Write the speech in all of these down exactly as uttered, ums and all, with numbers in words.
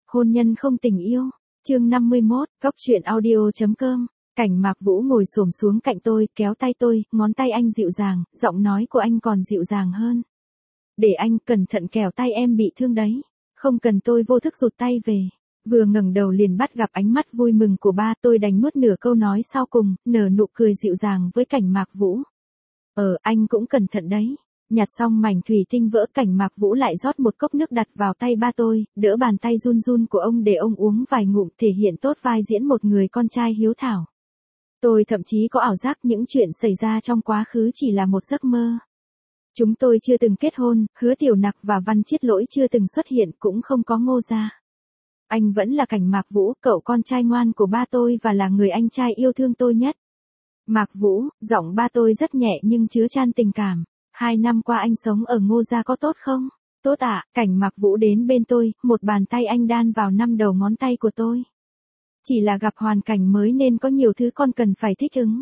Hôn nhân không tình yêu. Chương năm mươi mốt, Cóc truyện audio.com. Cảnh Mạc Vũ ngồi xổm xuống cạnh tôi, kéo tay tôi, ngón tay anh dịu dàng, giọng nói của anh còn dịu dàng hơn. Để anh, cẩn thận kẻo tay em bị thương đấy. Không cần. Tôi vô thức rụt tay về. Vừa ngẩng đầu liền bắt gặp ánh mắt vui mừng của ba. Tôi đành nuốt nửa câu nói sau cùng, nở nụ cười dịu dàng với Cảnh Mạc Vũ. Ờ, anh cũng cẩn thận đấy. Nhặt xong mảnh thủy tinh vỡ, Cảnh Mạc Vũ lại rót một cốc nước đặt vào tay ba tôi, đỡ bàn tay run run của ông để ông uống vài ngụm, thể hiện tốt vai diễn một người con trai hiếu thảo. Tôi thậm chí có ảo giác những chuyện xảy ra trong quá khứ chỉ là một giấc mơ. Chúng tôi chưa từng kết hôn, Hứa Tiểu Nặc và Văn Chiết Lỗi chưa từng xuất hiện, cũng không có Ngô Gia. Anh vẫn là Cảnh Mạc Vũ, cậu con trai ngoan của ba tôi và là người anh trai yêu thương tôi nhất. Mạc Vũ, giọng ba tôi rất nhẹ nhưng chứa chan tình cảm. Hai năm qua anh sống ở Ngô Gia có tốt không? Tốt ạ. Cảnh Mạc Vũ đến bên tôi, một bàn tay anh đan vào năm đầu ngón tay của tôi. Chỉ là gặp hoàn cảnh mới nên có nhiều thứ con cần phải thích ứng.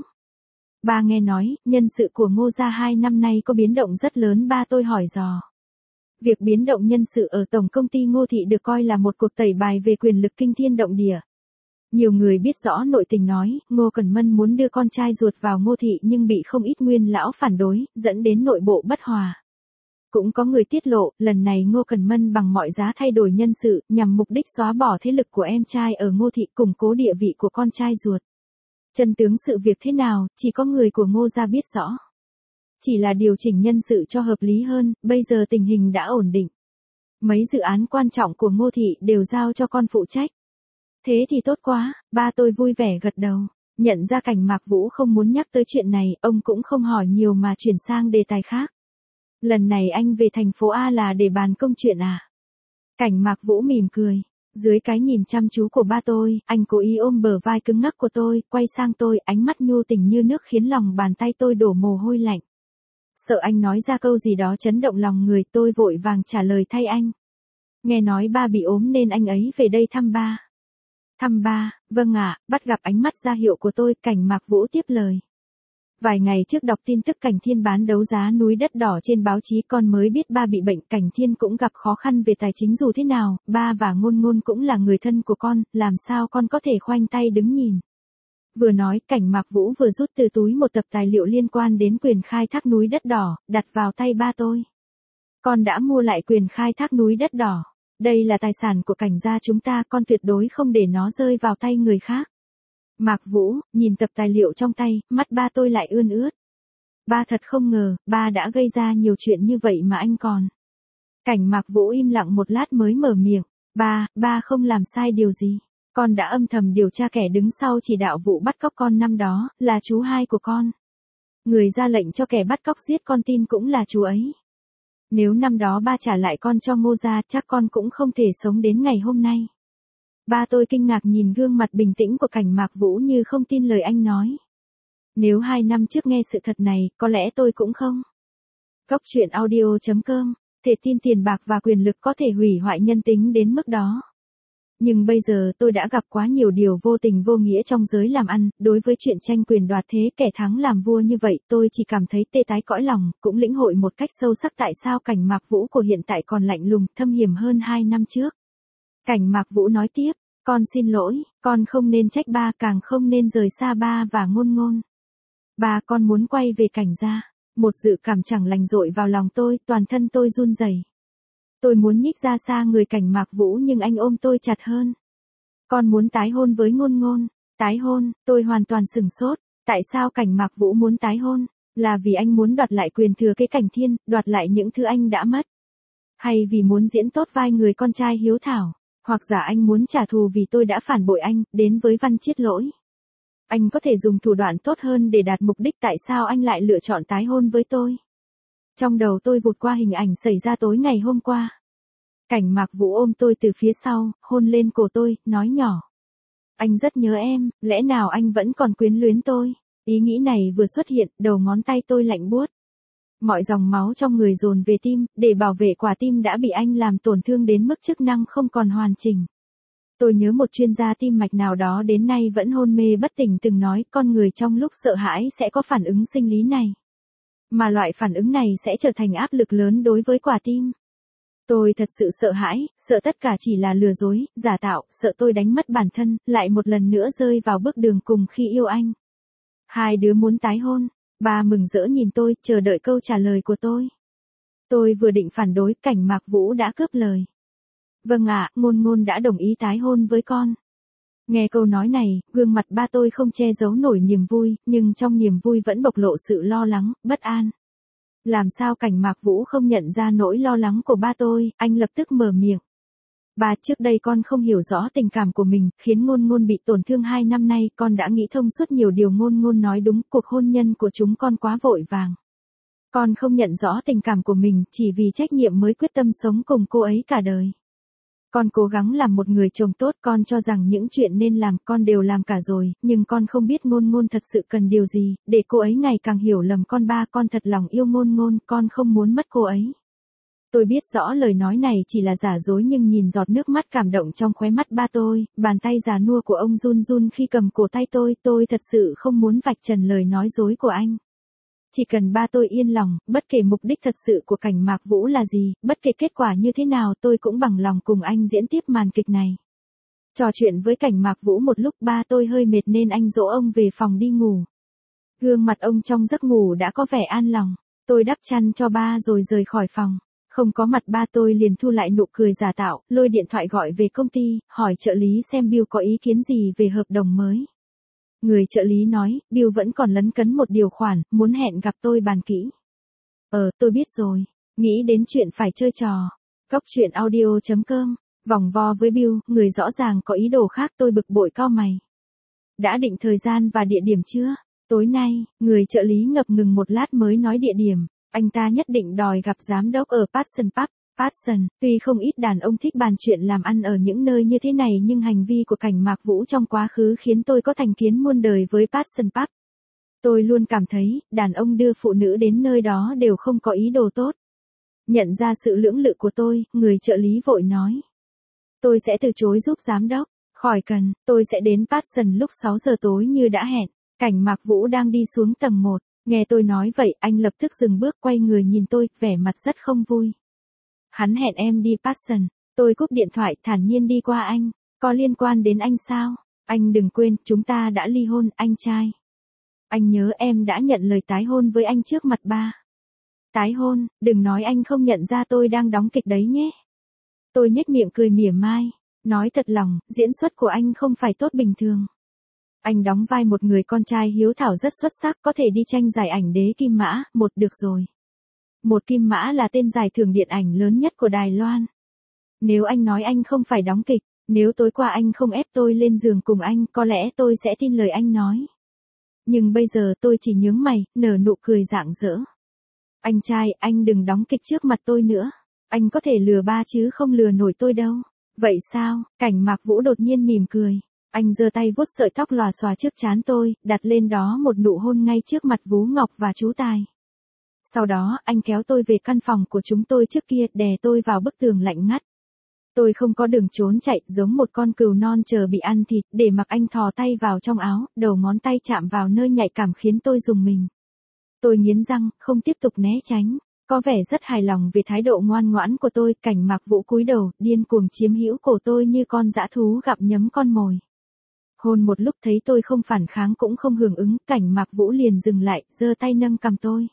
Ba nghe nói, nhân sự của Ngô Gia hai năm nay có biến động rất lớn. Ba tôi hỏi dò. Việc biến động nhân sự ở tổng công ty Ngô Thị được coi là một cuộc tẩy bài về quyền lực kinh thiên động địa. Nhiều người biết rõ nội tình nói, Ngô Cẩn Mân muốn đưa con trai ruột vào Ngô Thị nhưng bị không ít nguyên lão phản đối, dẫn đến nội bộ bất hòa. Cũng có người tiết lộ, lần này Ngô Cẩn Mân bằng mọi giá thay đổi nhân sự, nhằm mục đích xóa bỏ thế lực của em trai ở Ngô Thị, củng cố địa vị của con trai ruột. Chân tướng sự việc thế nào, chỉ có người của Ngô Gia biết rõ. Chỉ là điều chỉnh nhân sự cho hợp lý hơn, bây giờ tình hình đã ổn định. Mấy dự án quan trọng của Ngô Thị đều giao cho con phụ trách. Thế thì tốt quá. Ba tôi vui vẻ gật đầu. Nhận ra Cảnh Mạc Vũ không muốn nhắc tới chuyện này, ông cũng không hỏi nhiều mà chuyển sang đề tài khác. Lần này anh về thành phố A là để bàn công chuyện à? Cảnh Mạc Vũ mỉm cười. Dưới cái nhìn chăm chú của ba tôi, anh cố ý ôm bờ vai cứng ngắc của tôi, quay sang tôi, ánh mắt nhu tình như nước khiến lòng bàn tay tôi đổ mồ hôi lạnh. Sợ anh nói ra câu gì đó chấn động lòng người, tôi vội vàng trả lời thay anh. Nghe nói ba bị ốm nên anh ấy về đây thăm ba. Thăm ba, vâng ạ. Bắt gặp ánh mắt ra hiệu của tôi, Cảnh Mạc Vũ tiếp lời. Vài ngày trước đọc tin tức Cảnh Thiên bán đấu giá núi đất đỏ trên báo chí, con mới biết ba bị bệnh. Cảnh Thiên cũng gặp khó khăn về tài chính, dù thế nào, ba và Ngôn Ngôn cũng là người thân của con, làm sao con có thể khoanh tay đứng nhìn. Vừa nói, Cảnh Mạc Vũ vừa rút từ túi một tập tài liệu liên quan đến quyền khai thác núi đất đỏ, đặt vào tay ba tôi. Con đã mua lại quyền khai thác núi đất đỏ. Đây là tài sản của Cảnh gia chúng ta, con tuyệt đối không để nó rơi vào tay người khác. Mạc Vũ, nhìn tập tài liệu trong tay, mắt ba tôi lại ươn ướt. Ba thật không ngờ, ba đã gây ra nhiều chuyện như vậy mà anh còn. Cảnh Mạc Vũ im lặng một lát mới mở miệng. Ba, ba không làm sai điều gì. Con đã âm thầm điều tra kẻ đứng sau chỉ đạo vụ bắt cóc con năm đó, là chú hai của con. Người ra lệnh cho kẻ bắt cóc giết con tin cũng là chú ấy. Nếu năm đó ba trả lại con cho Ngô Gia, chắc con cũng không thể sống đến ngày hôm nay. Ba tôi kinh ngạc nhìn gương mặt bình tĩnh của Cảnh Mạc Vũ như không tin lời anh nói. Nếu hai năm trước nghe sự thật này, có lẽ tôi cũng không. Cóc truyện audio.com, thể tin tiền bạc và quyền lực có thể hủy hoại nhân tính đến mức đó. Nhưng bây giờ tôi đã gặp quá nhiều điều vô tình vô nghĩa trong giới làm ăn, đối với chuyện tranh quyền đoạt thế, kẻ thắng làm vua như vậy, tôi chỉ cảm thấy tê tái cõi lòng, cũng lĩnh hội một cách sâu sắc tại sao Cảnh Mạc Vũ của hiện tại còn lạnh lùng, thâm hiểm hơn hai năm trước. Cảnh Mạc Vũ nói tiếp, con xin lỗi, con không nên trách ba, càng không nên rời xa ba và Ngôn Ngôn. Ba, con muốn quay về Cảnh gia. Một dự cảm chẳng lành dội vào lòng tôi, toàn thân tôi run rẩy. Tôi muốn nhích ra xa người Cảnh Mạc Vũ nhưng anh ôm tôi chặt hơn. Con muốn tái hôn với Ngôn Ngôn. Tái hôn, tôi hoàn toàn sửng sốt. Tại sao Cảnh Mạc Vũ muốn tái hôn? Là vì anh muốn đoạt lại quyền thừa kế Cảnh Thiên, đoạt lại những thứ anh đã mất? Hay vì muốn diễn tốt vai người con trai hiếu thảo? Hoặc giả anh muốn trả thù vì tôi đã phản bội anh, đến với Văn Chiết Lỗi? Anh có thể dùng thủ đoạn tốt hơn để đạt mục đích, tại sao anh lại lựa chọn tái hôn với tôi? Trong đầu tôi vụt qua hình ảnh xảy ra tối ngày hôm qua. Cảnh Mạc Vũ ôm tôi từ phía sau, hôn lên cổ tôi, nói nhỏ. Anh rất nhớ em, lẽ nào anh vẫn còn quyến luyến tôi? Ý nghĩ này vừa xuất hiện, đầu ngón tay tôi lạnh buốt. Mọi dòng máu trong người dồn về tim, để bảo vệ quả tim đã bị anh làm tổn thương đến mức chức năng không còn hoàn chỉnh. Tôi nhớ một chuyên gia tim mạch nào đó đến nay vẫn hôn mê bất tỉnh từng nói, con người trong lúc sợ hãi sẽ có phản ứng sinh lý này. Mà loại phản ứng này sẽ trở thành áp lực lớn đối với quả tim. Tôi thật sự sợ hãi, sợ tất cả chỉ là lừa dối, giả tạo, sợ tôi đánh mất bản thân, lại một lần nữa rơi vào bước đường cùng khi yêu anh. Hai đứa muốn tái hôn. Ba mừng rỡ nhìn tôi, chờ đợi câu trả lời của tôi. Tôi vừa định phản đối, Cảnh Mạc Vũ đã cướp lời. Vâng ạ, Ngôn Ngôn đã đồng ý tái hôn với con. Nghe câu nói này, gương mặt ba tôi không che giấu nổi niềm vui, nhưng trong niềm vui vẫn bộc lộ sự lo lắng, bất an. Làm sao Cảnh Mạc Vũ không nhận ra nỗi lo lắng của ba tôi, anh lập tức mở miệng. Ba, trước đây con không hiểu rõ tình cảm của mình, khiến Ngôn Ngôn bị tổn thương hai năm nay, con đã nghĩ thông suốt nhiều điều. Ngôn Ngôn nói đúng, cuộc hôn nhân của chúng con quá vội vàng. Con không nhận rõ tình cảm của mình, chỉ vì trách nhiệm mới quyết tâm sống cùng cô ấy cả đời. Con cố gắng làm một người chồng tốt, con cho rằng những chuyện nên làm con đều làm cả rồi, nhưng con không biết Ngôn Ngôn thật sự cần điều gì, để cô ấy ngày càng hiểu lầm con. Ba, con thật lòng yêu Ngôn Ngôn, con không muốn mất cô ấy. Tôi biết rõ lời nói này chỉ là giả dối, nhưng nhìn giọt nước mắt cảm động trong khóe mắt ba tôi, bàn tay già nua của ông run run khi cầm cổ tay tôi, tôi thật sự không muốn vạch trần lời nói dối của anh. Chỉ cần ba tôi yên lòng, bất kể mục đích thật sự của Cảnh Mạc Vũ là gì, bất kể kết quả như thế nào, tôi cũng bằng lòng cùng anh diễn tiếp màn kịch này. Trò chuyện với Cảnh Mạc Vũ một lúc, ba tôi hơi mệt nên anh dỗ ông về phòng đi ngủ. Gương mặt ông trong giấc ngủ đã có vẻ an lòng. Tôi đắp chăn cho ba rồi rời khỏi phòng. Không có mặt ba tôi liền thu lại nụ cười giả tạo, lôi điện thoại gọi về công ty, hỏi trợ lý xem Bill có ý kiến gì về hợp đồng mới. Người trợ lý nói, Bill vẫn còn lấn cấn một điều khoản, muốn hẹn gặp tôi bàn kỹ. Ờ, tôi biết rồi. Nghĩ đến chuyện phải chơi trò. Cóc truyện audio chấm com. Vòng vo với Bill, người rõ ràng có ý đồ khác, tôi bực bội cau mày. Đã định thời gian và địa điểm chưa? Tối nay, người trợ lý ngập ngừng một lát mới nói địa điểm. Anh ta nhất định đòi gặp giám đốc ở Passion Pub. Passion, tuy không ít đàn ông thích bàn chuyện làm ăn ở những nơi như thế này, nhưng hành vi của Cảnh Mạc Vũ trong quá khứ khiến tôi có thành kiến muôn đời với Passion Pub. Tôi luôn cảm thấy, đàn ông đưa phụ nữ đến nơi đó đều không có ý đồ tốt. Nhận ra sự lưỡng lự của tôi, người trợ lý vội nói. Tôi sẽ từ chối giúp giám đốc. Khỏi cần, tôi sẽ đến Passion lúc sáu giờ tối như đã hẹn. Cảnh Mạc Vũ đang đi xuống tầng một. Nghe tôi nói vậy, anh lập tức dừng bước quay người nhìn tôi, vẻ mặt rất không vui. Hắn hẹn em đi Passion. Tôi cúp điện thoại thản nhiên đi qua anh. Có liên quan đến anh sao? Anh đừng quên, chúng ta đã ly hôn, anh trai. Anh nhớ em đã nhận lời tái hôn với anh trước mặt ba. Tái hôn, đừng nói anh không nhận ra tôi đang đóng kịch đấy nhé. Tôi nhếch miệng cười mỉa mai. Nói thật lòng, diễn xuất của anh không phải tốt bình thường. Anh đóng vai một người con trai hiếu thảo rất xuất sắc, có thể đi tranh giải ảnh đế Kim Mã, một được rồi. Một Kim Mã là tên giải thưởng điện ảnh lớn nhất của Đài Loan. Nếu anh nói anh không phải đóng kịch, nếu tối qua anh không ép tôi lên giường cùng anh, có lẽ tôi sẽ tin lời anh nói. Nhưng bây giờ tôi chỉ nhướng mày, nở nụ cười rạng rỡ. Anh trai, anh đừng đóng kịch trước mặt tôi nữa. Anh có thể lừa ba chứ không lừa nổi tôi đâu. Vậy sao? Cảnh Mạc Vũ đột nhiên mỉm cười. Anh giơ tay vuốt sợi tóc lòa xòa trước trán tôi, đặt lên đó một nụ hôn ngay trước mặt Vú Ngọc và chú Tài. Sau đó, anh kéo tôi về căn phòng của chúng tôi trước kia, đè tôi vào bức tường lạnh ngắt. Tôi không có đường trốn chạy, giống một con cừu non chờ bị ăn thịt, để mặc anh thò tay vào trong áo, đầu ngón tay chạm vào nơi nhạy cảm khiến tôi rùng mình. Tôi nghiến răng, không tiếp tục né tránh. Có vẻ rất hài lòng về thái độ ngoan ngoãn của tôi. Cảnh Mạc Vũ cúi đầu, điên cuồng chiếm hữu cổ tôi như con dã thú gặp nhấm con mồi. Hôn một lúc thấy tôi không phản kháng cũng không hưởng ứng, Cảnh Mạc Vũ liền dừng lại, giơ tay nâng cằm tôi.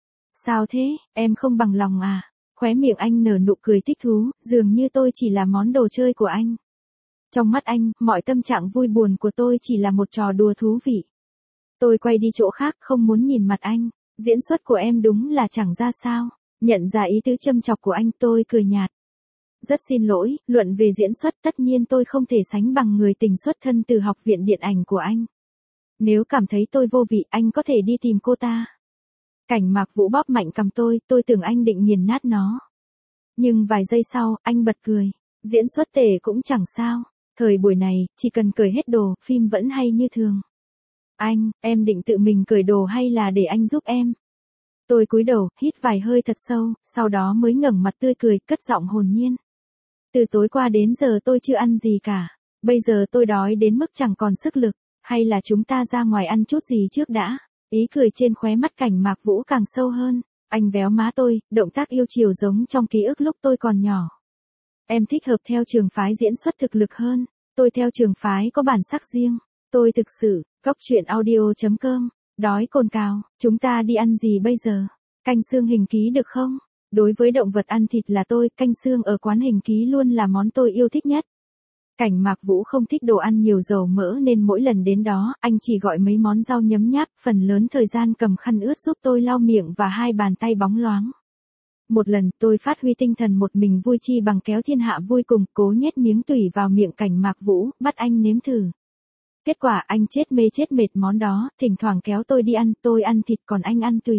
Sao thế, em không bằng lòng à? Khóe miệng anh nở nụ cười thích thú, dường như tôi chỉ là món đồ chơi của anh. Trong mắt anh, mọi tâm trạng vui buồn của tôi chỉ là một trò đùa thú vị. Tôi quay đi chỗ khác, không muốn nhìn mặt anh. Diễn xuất của em đúng là chẳng ra sao. Nhận ra ý tứ châm chọc của anh, tôi cười nhạt. Rất xin lỗi, luận về diễn xuất tất nhiên tôi không thể sánh bằng người tình xuất thân từ học viện điện ảnh của anh. Nếu cảm thấy tôi vô vị, anh có thể đi tìm cô ta. Cảnh Mạc Vũ bóp mạnh cằm tôi, tôi tưởng anh định nghiền nát nó. Nhưng vài giây sau, anh bật cười. Diễn xuất tệ cũng chẳng sao. Thời buổi này, chỉ cần cởi hết đồ, phim vẫn hay như thường. Anh, em định tự mình cởi đồ hay là để anh giúp em? Tôi cúi đầu, hít vài hơi thật sâu, sau đó mới ngẩng mặt tươi cười, cất giọng hồn nhiên. Từ tối qua đến giờ tôi chưa ăn gì cả. Bây giờ tôi đói đến mức chẳng còn sức lực. Hay là chúng ta ra ngoài ăn chút gì trước đã? Ý cười trên khóe mắt Cảnh Mạc Vũ càng sâu hơn. Anh véo má tôi, động tác yêu chiều giống trong ký ức lúc tôi còn nhỏ. Em thích hợp theo trường phái diễn xuất thực lực hơn. Tôi theo trường phái có bản sắc riêng. Tôi thực sự, góc chuyện audio.com. Đói cồn cào, chúng ta đi ăn gì bây giờ? Canh xương hình ký được không? Đối với động vật ăn thịt là tôi, canh xương ở quán hình ký luôn là món tôi yêu thích nhất. Cảnh Mạc Vũ không thích đồ ăn nhiều dầu mỡ nên mỗi lần đến đó, anh chỉ gọi mấy món rau nhấm nháp, phần lớn thời gian cầm khăn ướt giúp tôi lau miệng và hai bàn tay bóng loáng. Một lần, tôi phát huy tinh thần một mình vui chi bằng kéo thiên hạ vui cùng, cố nhét miếng tủy vào miệng Cảnh Mạc Vũ, bắt anh nếm thử. Kết quả anh chết mê chết mệt món đó, thỉnh thoảng kéo tôi đi ăn, tôi ăn thịt còn anh ăn tủy.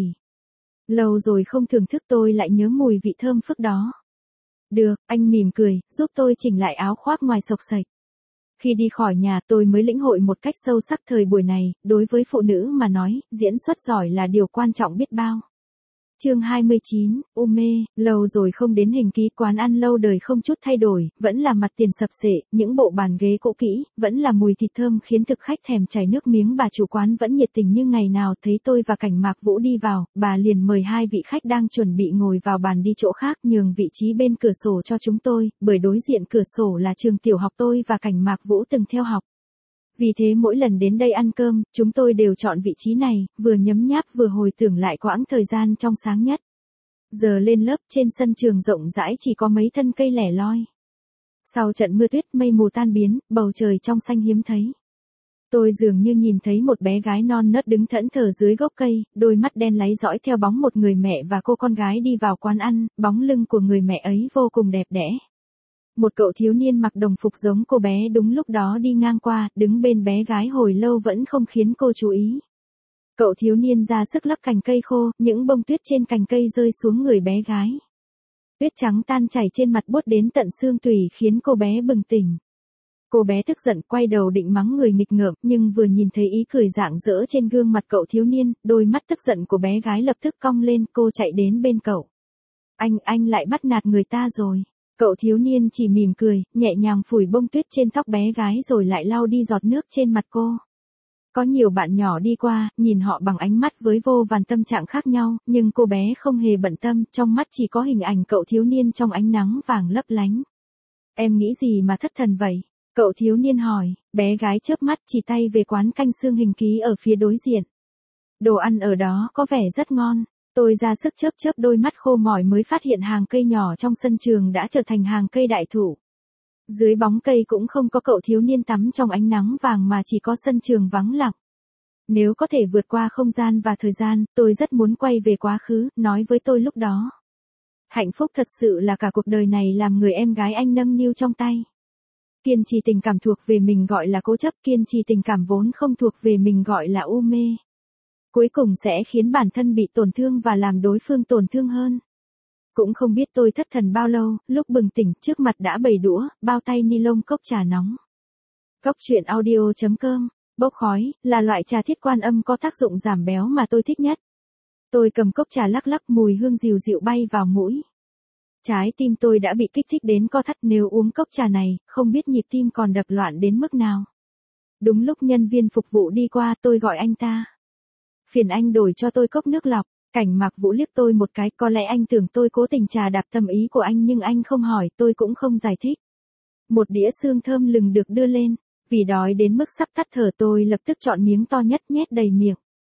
Lâu rồi không thưởng thức tôi lại nhớ mùi vị thơm phức đó. Được, anh mỉm cười, giúp tôi chỉnh lại áo khoác ngoài xộc xệch. Khi đi khỏi nhà tôi mới lĩnh hội một cách sâu sắc thời buổi này, đối với phụ nữ mà nói, diễn xuất giỏi là điều quan trọng biết bao. Chương hai mươi chín, u mê, lâu rồi không đến hình ký, quán ăn lâu đời không chút thay đổi, vẫn là mặt tiền sập sệ, những bộ bàn ghế cũ kỹ, vẫn là mùi thịt thơm khiến thực khách thèm chảy nước miếng, bà chủ quán vẫn nhiệt tình như ngày nào. Thấy tôi và Cảnh Mạc Vũ đi vào, bà liền mời hai vị khách đang chuẩn bị ngồi vào bàn đi chỗ khác, nhường vị trí bên cửa sổ cho chúng tôi, bởi đối diện cửa sổ là trường tiểu học tôi và Cảnh Mạc Vũ từng theo học. Vì thế mỗi lần đến đây ăn cơm, chúng tôi đều chọn vị trí này, vừa nhấm nháp vừa hồi tưởng lại quãng thời gian trong sáng nhất. Giờ lên lớp, trên sân trường rộng rãi chỉ có mấy thân cây lẻ loi. Sau trận mưa tuyết, mây mù tan biến, bầu trời trong xanh hiếm thấy. Tôi dường như nhìn thấy một bé gái non nớt đứng thẫn thờ dưới gốc cây, đôi mắt đen láy dõi theo bóng một người mẹ và cô con gái đi vào quán ăn, bóng lưng của người mẹ ấy vô cùng đẹp đẽ. Một cậu thiếu niên mặc đồng phục giống cô bé đúng lúc đó đi ngang qua, đứng bên bé gái hồi lâu vẫn không khiến cô chú ý. Cậu thiếu niên ra sức lắc cành cây khô, những bông tuyết trên cành cây rơi xuống người bé gái. Tuyết trắng tan chảy trên mặt buốt đến tận xương tủy khiến cô bé bừng tỉnh. Cô bé tức giận quay đầu định mắng người nghịch ngợm, nhưng vừa nhìn thấy ý cười rạng rỡ trên gương mặt cậu thiếu niên, đôi mắt tức giận của bé gái lập tức cong lên, cô chạy đến bên cậu. Anh, anh lại bắt nạt người ta rồi. Cậu thiếu niên chỉ mỉm cười, nhẹ nhàng phủi bông tuyết trên tóc bé gái rồi lại lau đi giọt nước trên mặt cô. Có nhiều bạn nhỏ đi qua, nhìn họ bằng ánh mắt với vô vàn tâm trạng khác nhau, nhưng cô bé không hề bận tâm, trong mắt chỉ có hình ảnh cậu thiếu niên trong ánh nắng vàng lấp lánh. Em nghĩ gì mà thất thần vậy? Cậu thiếu niên hỏi, bé gái chớp mắt chỉ tay về quán canh xương hình ký ở phía đối diện. Đồ ăn ở đó có vẻ rất ngon. Tôi ra sức chớp chớp đôi mắt khô mỏi mới phát hiện hàng cây nhỏ trong sân trường đã trở thành hàng cây đại thụ. Dưới bóng cây cũng không có cậu thiếu niên tắm trong ánh nắng vàng mà chỉ có sân trường vắng lặng. Nếu có thể vượt qua không gian và thời gian, tôi rất muốn quay về quá khứ, nói với tôi lúc đó. Hạnh phúc thật sự là cả cuộc đời này làm người em gái anh nâng niu trong tay. Kiên trì tình cảm thuộc về mình gọi là cố chấp, kiên trì tình cảm vốn không thuộc về mình gọi là u mê. Cuối cùng sẽ khiến bản thân bị tổn thương và làm đối phương tổn thương hơn. Cũng không biết tôi thất thần bao lâu, lúc bừng tỉnh trước mặt đã bầy đũa, bao tay ni lông cốc trà nóng. Góc chuyện audio.com, bốc khói, là loại trà thiết quan âm có tác dụng giảm béo mà tôi thích nhất. Tôi cầm cốc trà lắc lắc, mùi hương dịu dịu bay vào mũi. Trái tim tôi đã bị kích thích đến co thắt, nếu uống cốc trà này, không biết nhịp tim còn đập loạn đến mức nào. Đúng lúc nhân viên phục vụ đi qua, tôi gọi anh ta. Phiền anh đổi cho tôi cốc nước lọc. Cảnh Mạc Vũ liếc tôi một cái, có lẽ anh tưởng tôi cố tình trà đạp tâm ý của anh nhưng anh không hỏi, tôi cũng không giải thích. Một đĩa xương thơm lừng được đưa lên, vì đói đến mức sắp tắt thở tôi lập tức chọn miếng to nhất nhét đầy miệng.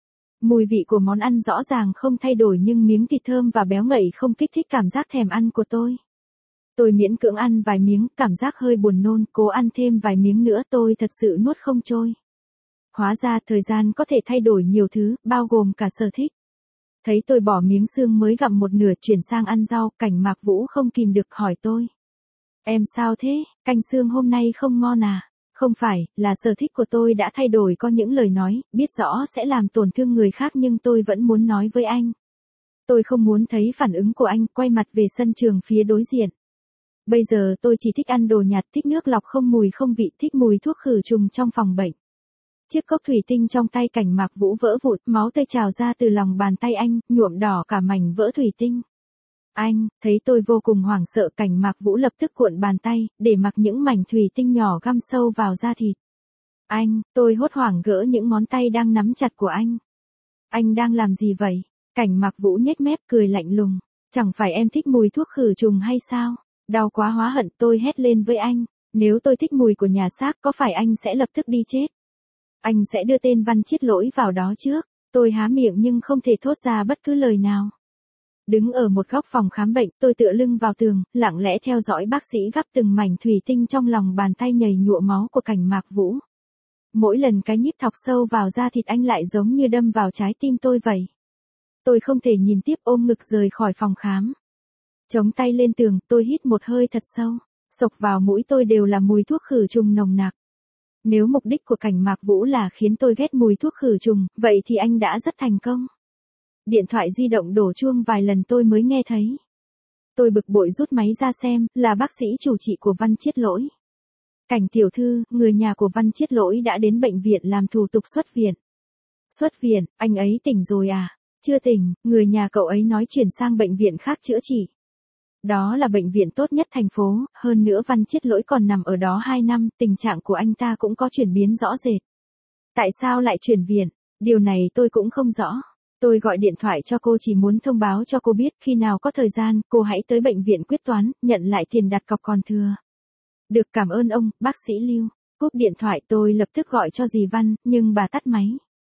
Mùi vị của món ăn rõ ràng không thay đổi nhưng miếng thịt thơm và béo ngậy không kích thích cảm giác thèm ăn của tôi. Tôi miễn cưỡng ăn vài miếng, cảm giác hơi buồn nôn, cố ăn thêm vài miếng nữa tôi thật sự nuốt không trôi. Hóa ra thời gian có thể thay đổi nhiều thứ, bao gồm cả sở thích. Thấy tôi bỏ miếng xương mới gặm một nửa chuyển sang ăn rau, Cảnh Mạc Vũ không kìm được hỏi tôi. Em sao thế, canh xương hôm nay không ngon à? Không phải, là sở thích của tôi đã thay đổi, có những lời nói, biết rõ sẽ làm tổn thương người khác nhưng tôi vẫn muốn nói với anh. Tôi không muốn thấy phản ứng của anh, quay mặt về sân trường phía đối diện. Bây giờ tôi chỉ thích ăn đồ nhạt, thích nước lọc không mùi không vị, thích mùi thuốc khử trùng trong phòng bệnh. Chiếc cốc thủy tinh trong tay Cảnh Mạc Vũ vỡ vụn, máu tươi trào ra từ lòng bàn tay anh, nhuộm đỏ cả mảnh vỡ thủy tinh. Anh, thấy tôi vô cùng hoảng sợ, Cảnh Mạc Vũ lập tức cuộn bàn tay, để mặc những mảnh thủy tinh nhỏ găm sâu vào da thịt. Anh, tôi hốt hoảng gỡ những ngón tay đang nắm chặt của anh. Anh đang làm gì vậy? Cảnh Mạc Vũ nhếch mép cười lạnh lùng. Chẳng phải em thích mùi thuốc khử trùng hay sao? Đau quá hóa hận, tôi hét lên với anh. Nếu tôi thích mùi của nhà xác có phải anh sẽ lập tức đi chết? Anh sẽ đưa tên Văn Chiết Lỗi vào đó trước. Tôi há miệng nhưng không thể thốt ra bất cứ lời nào. Đứng ở một góc phòng khám bệnh, tôi tựa lưng vào tường, lặng lẽ theo dõi bác sĩ gắp từng mảnh thủy tinh trong lòng bàn tay nhầy nhụa máu của Cảnh Mạc Vũ. Mỗi lần cái nhíp thọc sâu vào da thịt anh lại giống như đâm vào trái tim tôi vậy. Tôi không thể nhìn tiếp, ôm ngực rời khỏi phòng khám. Chống tay lên tường, tôi hít một hơi thật sâu. Xộc vào mũi tôi đều là mùi thuốc khử trùng nồng nặc. Nếu mục đích của Cảnh Mạc Vũ là khiến tôi ghét mùi thuốc khử trùng, vậy thì anh đã rất thành công. Điện thoại di động đổ chuông vài lần tôi mới nghe thấy. Tôi bực bội rút máy ra xem, là bác sĩ chủ trị của Văn Chiết Lỗi. Cảnh tiểu thư, người nhà của Văn Chiết Lỗi đã đến bệnh viện làm thủ tục xuất viện. Xuất viện, anh ấy tỉnh rồi à? Chưa tỉnh, người nhà cậu ấy nói chuyển sang bệnh viện khác chữa trị. Đó là bệnh viện tốt nhất thành phố, hơn nữa Văn Chiết Lỗi còn nằm ở đó hai năm, tình trạng của anh ta cũng có chuyển biến rõ rệt. Tại sao lại chuyển viện? Điều này tôi cũng không rõ. Tôi gọi điện thoại cho cô chỉ muốn thông báo cho cô biết khi nào có thời gian, cô hãy tới bệnh viện quyết toán, nhận lại tiền đặt cọc còn thừa. Được, cảm ơn ông, bác sĩ Lưu. Cúp điện thoại tôi lập tức gọi cho dì Văn, nhưng bà tắt máy.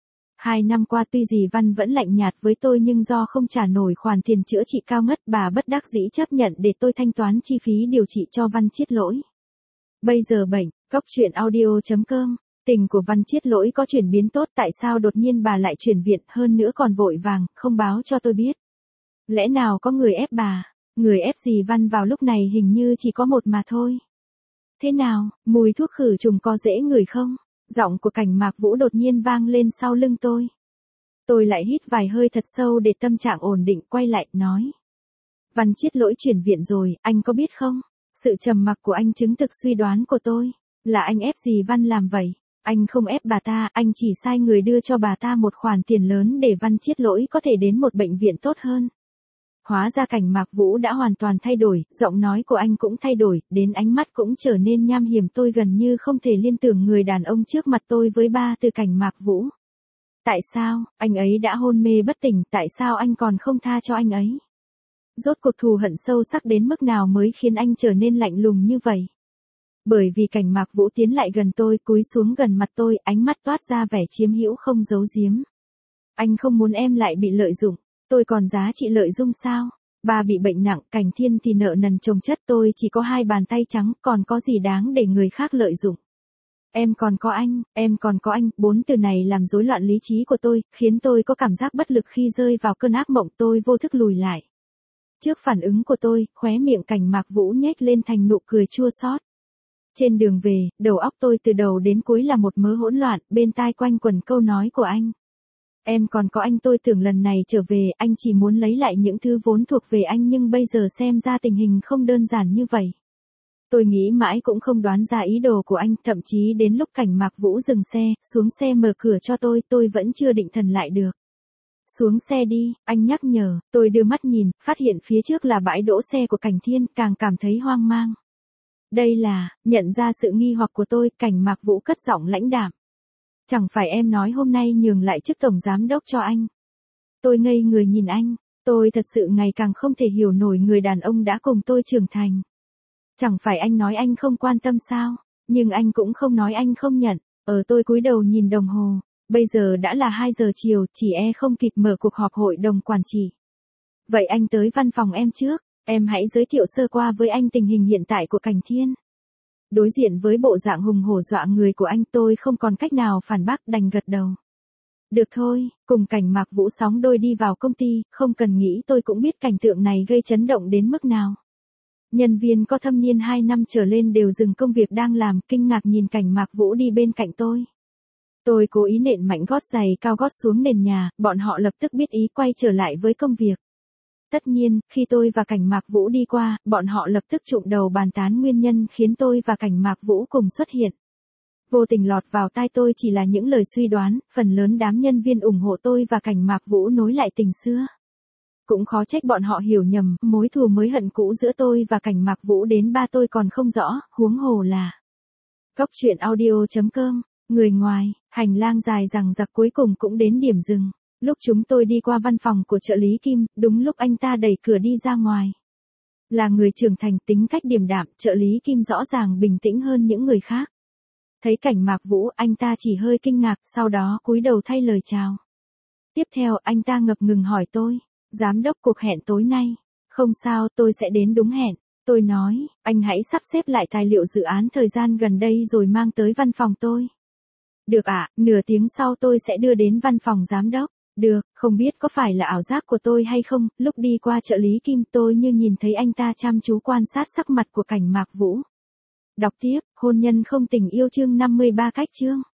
Hai năm qua tuy dì Văn vẫn lạnh nhạt với tôi nhưng do không trả nổi khoản tiền chữa trị cao ngất, bà bất đắc dĩ chấp nhận để tôi thanh toán chi phí điều trị cho Văn Chiết Lỗi. Bây giờ bệnh, góc truyện audio chấm com. Tình của Văn Chiết Lỗi có chuyển biến tốt, tại sao đột nhiên bà lại chuyển viện, hơn nữa còn vội vàng, không báo cho tôi biết. Lẽ nào có người ép bà? Người ép dì Văn vào lúc này hình như chỉ có một mà thôi. Thế nào, mùi thuốc khử trùng có dễ ngửi không? Giọng của Cảnh Mạc Vũ đột nhiên vang lên sau lưng tôi. Tôi lại hít vài hơi thật sâu để tâm trạng ổn định, quay lại, nói. Văn Chiết Lỗi chuyển viện rồi, anh có biết không? Sự trầm mặc của anh chứng thực suy đoán của tôi. Là anh ép dì Văn làm vậy. Anh không ép bà ta, anh chỉ sai người đưa cho bà ta một khoản tiền lớn để Văn Chiết Lỗi có thể đến một bệnh viện tốt hơn. Hóa ra Cảnh Mạc Vũ đã hoàn toàn thay đổi, giọng nói của anh cũng thay đổi, đến ánh mắt cũng trở nên nham hiểm, tôi gần như không thể liên tưởng người đàn ông trước mặt tôi với ba từ Cảnh Mạc Vũ. Tại sao, anh ấy đã hôn mê bất tỉnh, tại sao anh còn không tha cho anh ấy? Rốt cuộc thù hận sâu sắc đến mức nào mới khiến anh trở nên lạnh lùng như vậy? Bởi vì Cảnh Mạc Vũ tiến lại gần tôi, cúi xuống gần mặt tôi, ánh mắt toát ra vẻ chiếm hữu không giấu giếm. Anh không muốn em lại bị lợi dụng. Tôi còn giá trị lợi dụng sao? Ba bị bệnh nặng, Cảnh Thiên thì nợ nần chồng chất, tôi chỉ có hai bàn tay trắng, còn có gì đáng để người khác lợi dụng. Em còn có anh, em còn có anh, bốn từ này làm rối loạn lý trí của tôi, khiến tôi có cảm giác bất lực khi rơi vào cơn ác mộng, tôi vô thức lùi lại. Trước phản ứng của tôi, khóe miệng Cảnh Mạc Vũ nhếch lên thành nụ cười chua xót. Trên đường về, đầu óc tôi từ đầu đến cuối là một mớ hỗn loạn, bên tai quanh quẩn câu nói của anh. Em còn có anh, tôi tưởng lần này trở về, anh chỉ muốn lấy lại những thứ vốn thuộc về anh, nhưng bây giờ xem ra tình hình không đơn giản như vậy. Tôi nghĩ mãi cũng không đoán ra ý đồ của anh, thậm chí đến lúc Cảnh Mạc Vũ dừng xe, xuống xe mở cửa cho tôi, tôi vẫn chưa định thần lại được. Xuống xe đi, anh nhắc nhở, tôi đưa mắt nhìn, phát hiện phía trước là bãi đỗ xe của Cảnh Thiên, càng cảm thấy hoang mang. Đây là, nhận ra sự nghi hoặc của tôi, Cảnh Mạc Vũ cất giọng lãnh đạm. Chẳng phải em nói hôm nay nhường lại chức tổng giám đốc cho anh. Tôi ngây người nhìn anh, tôi thật sự ngày càng không thể hiểu nổi người đàn ông đã cùng tôi trưởng thành. Chẳng phải anh nói anh không quan tâm sao, nhưng anh cũng không nói anh không nhận. Ở tôi cúi đầu nhìn đồng hồ, bây giờ đã là hai giờ chiều, chỉ e không kịp mở cuộc họp hội đồng quản trị. Vậy anh tới văn phòng em trước, em hãy giới thiệu sơ qua với anh tình hình hiện tại của Cảnh Thiên. Đối diện với bộ dạng hùng hổ dọa người của anh, tôi không còn cách nào phản bác, đành gật đầu. Được thôi, cùng Cảnh Mạc Vũ sóng đôi đi vào công ty, không cần nghĩ tôi cũng biết cảnh tượng này gây chấn động đến mức nào. Nhân viên có thâm niên hai năm trở lên đều dừng công việc đang làm, kinh ngạc nhìn Cảnh Mạc Vũ đi bên cạnh tôi. Tôi cố ý nện mạnh gót giày cao gót xuống nền nhà, bọn họ lập tức biết ý quay trở lại với công việc. Tất nhiên, khi tôi và Cảnh Mạc Vũ đi qua, bọn họ lập tức trụm đầu bàn tán nguyên nhân khiến tôi và Cảnh Mạc Vũ cùng xuất hiện. Vô tình lọt vào tai tôi chỉ là những lời suy đoán, phần lớn đám nhân viên ủng hộ tôi và Cảnh Mạc Vũ nối lại tình xưa. Cũng khó trách bọn họ hiểu nhầm, mối thù mới hận cũ giữa tôi và Cảnh Mạc Vũ đến ba tôi còn không rõ, huống hồ là. Góc truyện audio chấm com, người ngoài, hành lang dài dằng dặc cuối cùng cũng đến điểm dừng. Lúc chúng tôi đi qua văn phòng của trợ lý Kim, đúng lúc anh ta đẩy cửa đi ra ngoài. Là người trưởng thành, tính cách điềm đạm, trợ lý Kim rõ ràng bình tĩnh hơn những người khác. Thấy cảnh Mạc Vũ, anh ta chỉ hơi kinh ngạc, sau đó cúi đầu thay lời chào. Tiếp theo, anh ta ngập ngừng hỏi tôi, giám đốc cuộc hẹn tối nay. Không sao, tôi sẽ đến đúng hẹn. Tôi nói, anh hãy sắp xếp lại tài liệu dự án thời gian gần đây rồi mang tới văn phòng tôi. Được ạ, nửa tiếng sau tôi sẽ đưa đến văn phòng giám đốc. Được, không biết có phải là ảo giác của tôi hay không, lúc đi qua trợ lý Kim tôi như nhìn thấy anh ta chăm chú quan sát sắc mặt của cảnh Mạc Vũ. Đọc tiếp, hôn nhân không tình yêu chương năm mươi ba cách chương.